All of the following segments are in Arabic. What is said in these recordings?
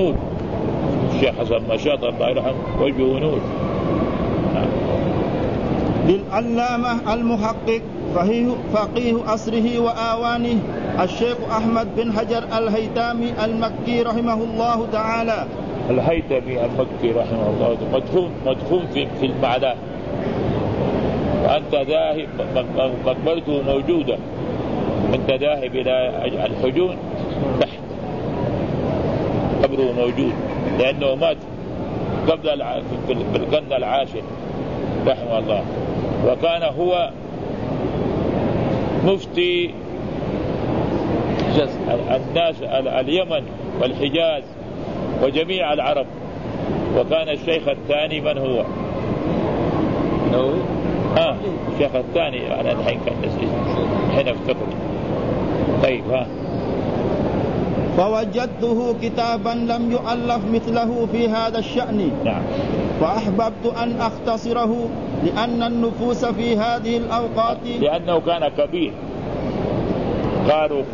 نور. الشيخ حسن مشاط الله يرحمه وجهه نور. للعلامة المحقق فقيه أسره وآوانه الشيخ أحمد بن حجر الهيثمي المكي رحمه الله تعالى. الهيثمي المكي رحمه الله مدفون في المعنى، وأنت ذاهب مقبرته موجودة، أنت ذاهب إلى الحجون تحت قبره موجود، لأنه مات قبل في القرن العاشر رحمه الله، وكان هو مفتي الناس اليمن والحجاز وجميع العرب. وكان الشيخ الثاني من هو؟ الشيخ الثاني أنا الحين كان الحين افتكر. طيب فوجدته كتابا لم يؤلف مثله في هذا الشأن. نعم. فأحببت أن أختصره لأن النفوس في هذه الأوقات، لأنه كان كبير. قالوا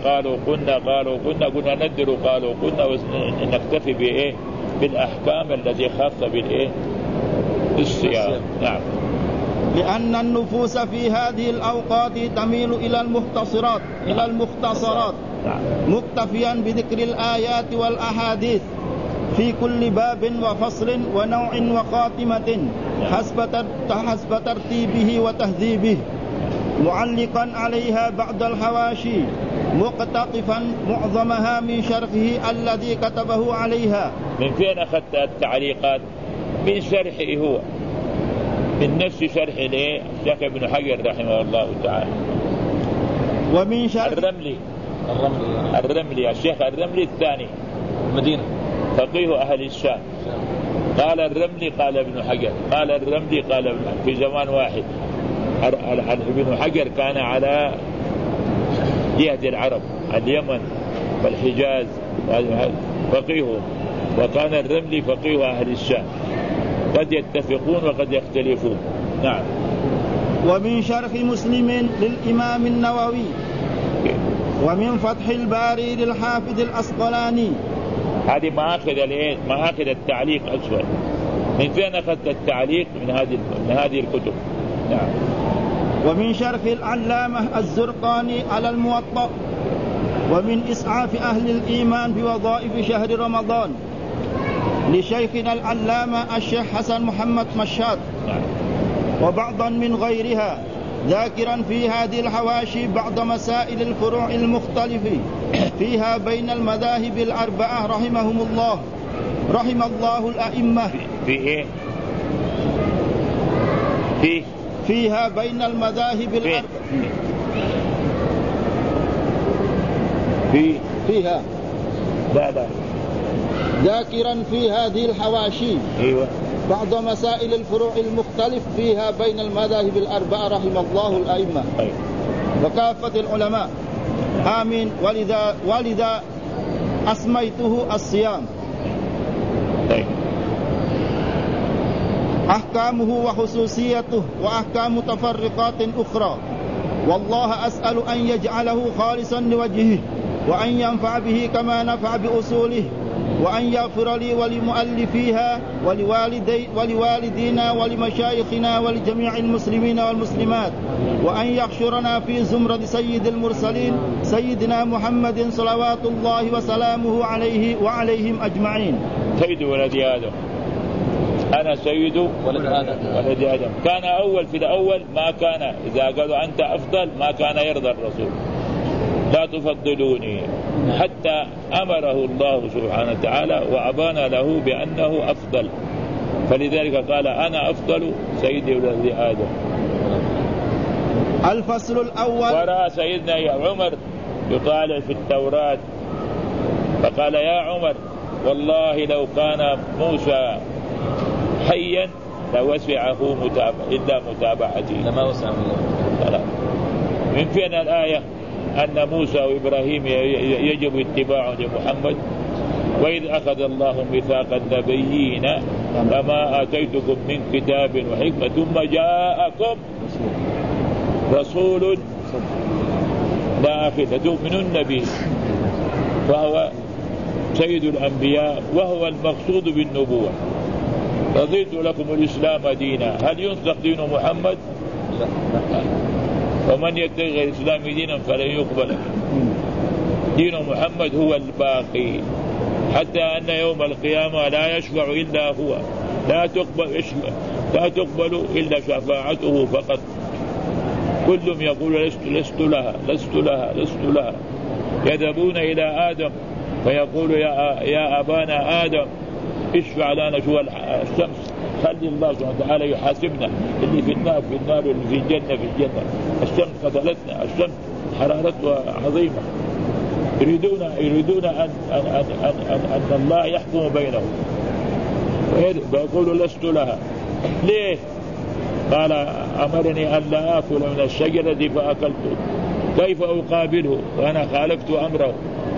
كنا ندر، قالوا كنا نكتفي بإيه؟ بالأحكام التي خاصة بالإيه؟ بالصيام. نعم. لأن النفوس في هذه الأوقات تميل إلى المختصرات نعم. مكتفيا بذكر الآيات والأحاديث في كل باب وفصل ونوع وخاتمة حسب ترتيبه وتهذيبه، معلقا عليها بعض الحواشي، مقتطفا معظمها من شرحه الذي كتبه عليها. من فين أخذت التعليقات؟ من شرحه هو، من نفس شرح الشيخ ابن حجر رحمه الله تعالى. ومن شرح الرملي الشيخ الرملي الثاني مدينة فقيه أهل الشام. قال الرملي قال ابن حجر، قال الرملي قال ابن حجر في زمان واحد. ابن حجر كان على جهة العرب اليمن والحجاز فقيه، وكان الرملي فقيه أهل الشام، قد يتفقون وقد يختلفون. نعم. ومن شرح مسلم للإمام النووي، ومن فتح الباري للحافظ الأسقلاني. هذه مآخذ التعليق أسود. من فين أخذت التعليق؟ من هذه الكتب. نعم. ومن شرح العلامة الزرقاني على الموطأ، ومن إسعاف أهل الإيمان بوظائف شهر رمضان لشيخنا العلامة الشيخ حسن محمد مشاط. نعم. وبعضا من غيرها، ذاكرا في هذه الحواشي بعض مسائل الفروع المختلفة فيها بين المذاهب الأربعة رحمهم الله، رحم الله الأئمة. فيها بين المذاهب الأربعة فيها لا ذاكرا في هذه الحواشي أيوة بعض مسائل الفروع المختلف فيها بين المذاهب الأربعة رحم الله الأئمة وكافة العلماء. آمين. ولذا أسميته الصيام. أحكامه وخصوصيته وأحكام متفرقات أخرى، والله أسأل أن يجعله خالصا لوجهه، وأن ينفع به كما نفع بأصوله، وأن يغفر لي ولمؤلفيها ولوالدينا ولمشايخنا ولجميع المسلمين والمسلمات، وأن يحشرنا في زمرة سيد المرسلين سيدنا محمد صلوات الله وسلامه عليه وعليهم أجمعين. سيد ولد آدم، أنا سيد ولد آدم. كان أول في الأول ما كان، إذا قالوا أنت أفضل ما كان يرضى الرسول، لا تفضلوني، حتى أمره الله سبحانه وتعالى وأبان له بأنه أفضل، فلذلك قال أنا أفضل سيد ولد آدم. الفصل الأول. ورأى سيدنا يا عمر يطالع في التوراة فقال يا عمر والله لو كان موسى حيا لوسعه إلا متابعتي. لما وسعه الله. من فين الآية أن موسى وإبراهيم يجب اتباعه لمحمد؟ وإذ أخذ الله ميثاق النبيين لما آتيتكم من كتاب وحكمة ثم جاءكم رسول لا أخذ تؤمنون به فهو سيد الأنبياء وهو المقصود بالنبوة. رضيت لكم الإسلام دينا، هل ينسخ دين محمد؟ لا. ومن يتبع غير الإسلام دينا فلن يقبل. دين محمد هو الباقي، حتى أن يوم القيامة لا يشفع إلا هو، لا تقبل إلا شفاعته فقط. كلهم يقول لست لها. يذهبون إلى آدم فيقول يا أبانا آدم اشفع لنا. شو الشمس، خلي الله سبحانه وتعالى يحاسبنا، اللي في النار واللي في الجنة. الشمس قتلتنا، الشمس حرارتها عظيمة. يريدون أن الله يحكم بينهم، فيقول لست لها. ليه؟ قال أمرني أن لا آكل من الشجرة فأكلت، كيف أقابله وأنا خالفت أمره؟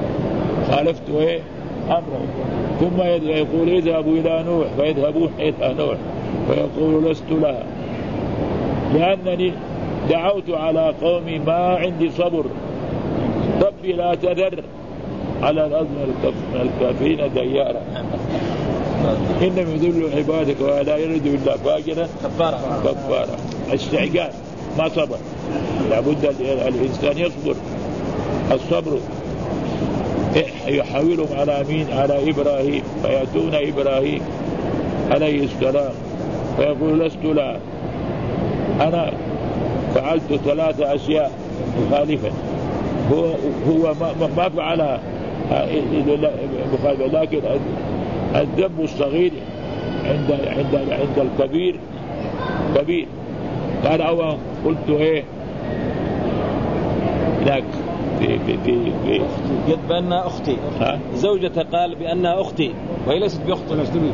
ثم يقول اذهبوا إلى نوح، فيذهبون إلى نوح فيقول لست لها، لأنني دعوت على قومي ما عندي صبر، ربي لا تذر على الأرض من الكافرين ديارا، إنهم يذلوا عبادك ولا يردوا إلا فاجرا كفارا. استعجال، ما صبر. لابد الإنسان يصبر. الصبر يحاولهم على مين؟ على إبراهيم، فيأتون إبراهيم عليه السلام فيقول لست لا، أنا فعلت 3 أشياء مخالفة، هو ما فعلها مخالفة، لكن الذنب الصغير عند الكبير كبير. قال أولا قلت إيه لك في قد بأنها أختي، زوجته قال بأنها أختي وهي ليست بأختي.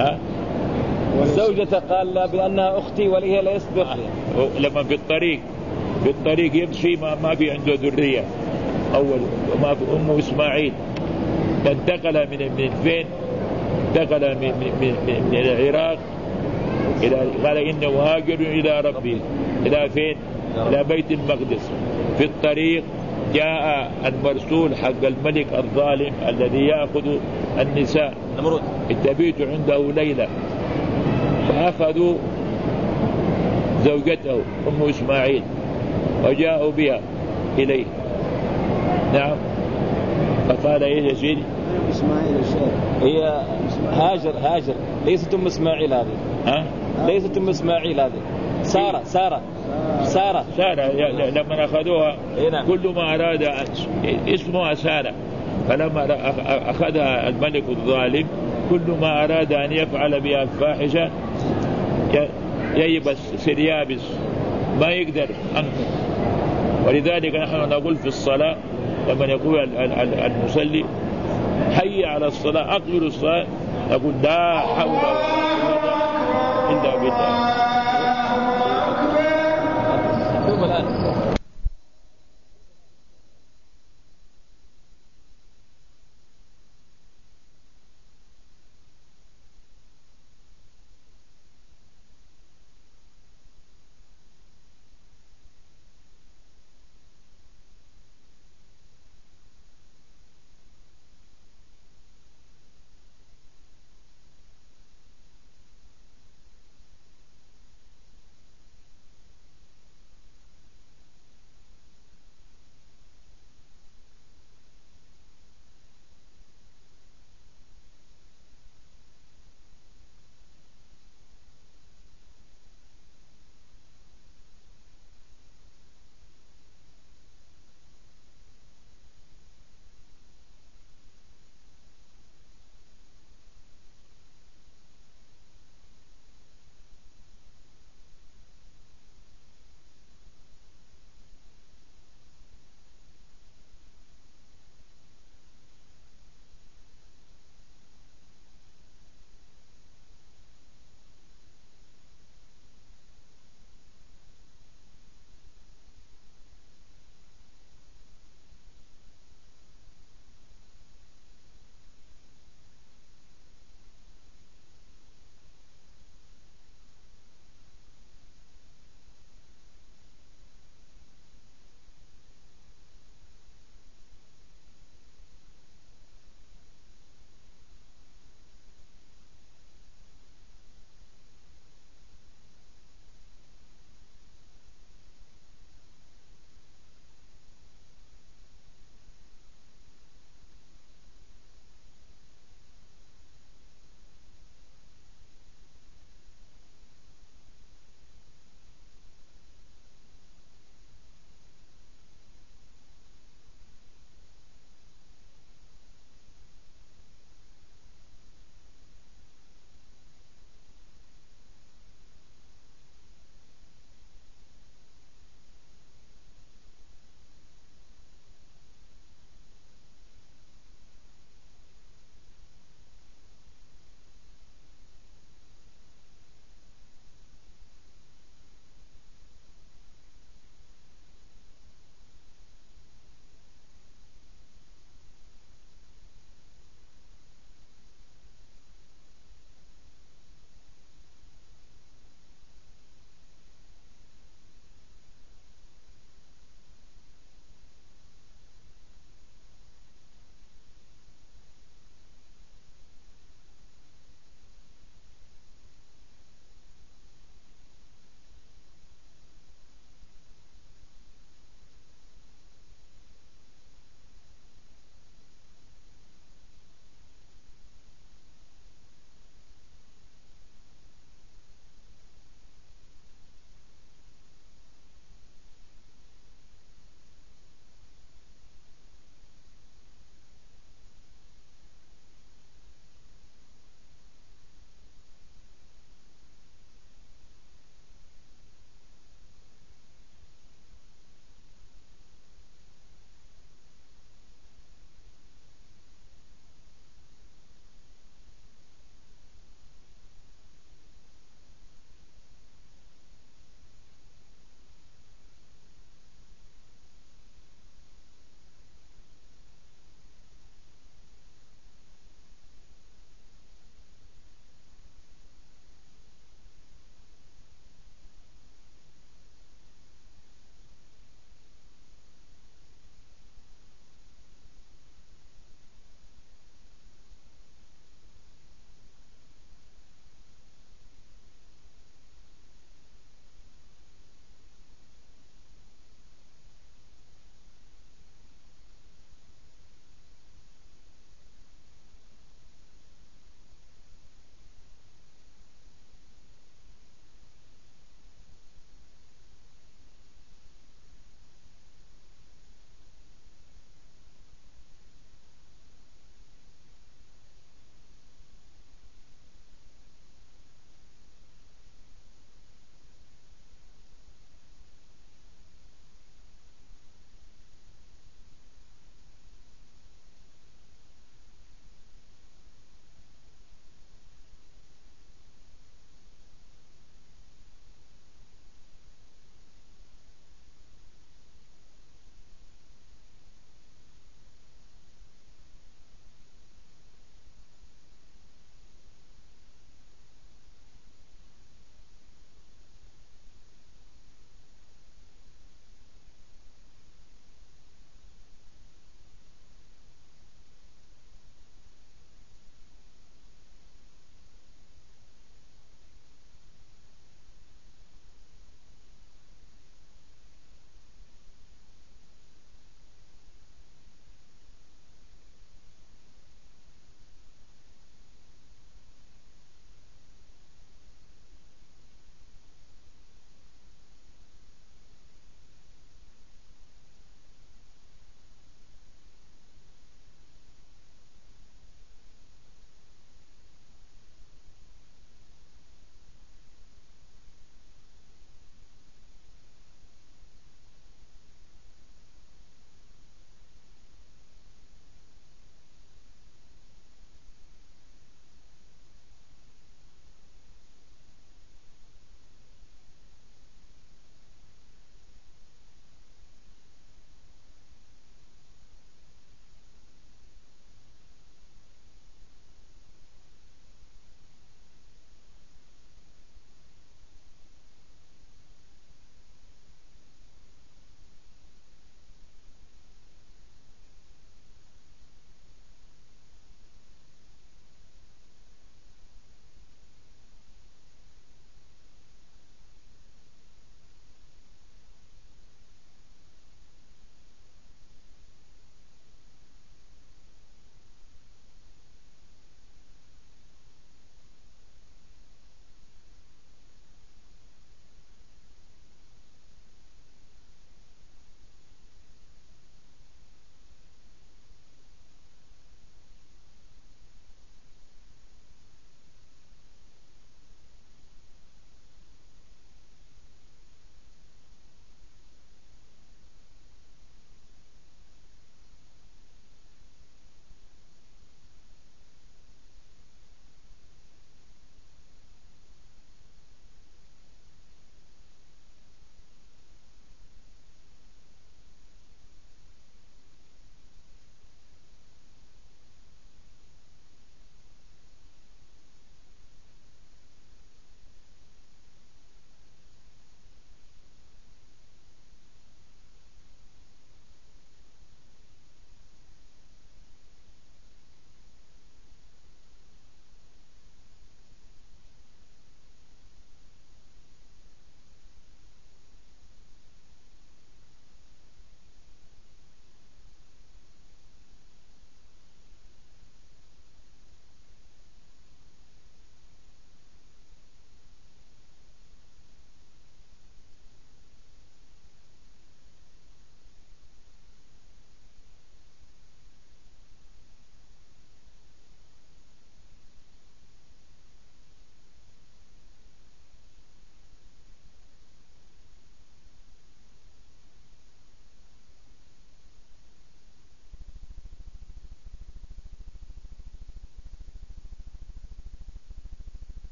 زوجته قال لا بأنها أختي وهي ليست بأختي. لما في الطريق يمشي ما في عنده ذرية، أول ما في أمه إسماعيل، انتقل من فين؟ انتقل من العراق قال إنه هاجر إلى ربي، إلى فين؟ إلى بيت المقدس. في الطريق جاء المرسول حق الملك الظالم الذي يأخذ النساء، نمرود، تبيت عنده ليلة، فأخذوا زوجته أم إسماعيل وجاءوا بها إليه. نعم. فقال إيه يا سيدي؟ إسماعيل هي هاجر ليست أم إسماعيل هذه. ليست أم إسماعيل هذه، سارة. لما أخذوها كل ما أراد اسمها سارة، فلما أخذها الملك الظالم كل ما أراد أن يفعل بها الفاحشة ييبس سريابس ما يقدر عنه. ولذلك نحن نقول في الصلاة لما يقول المصلي حي على الصلاة، أقبل الصلاة، نقول لا حول ولا قوة إلا بالله.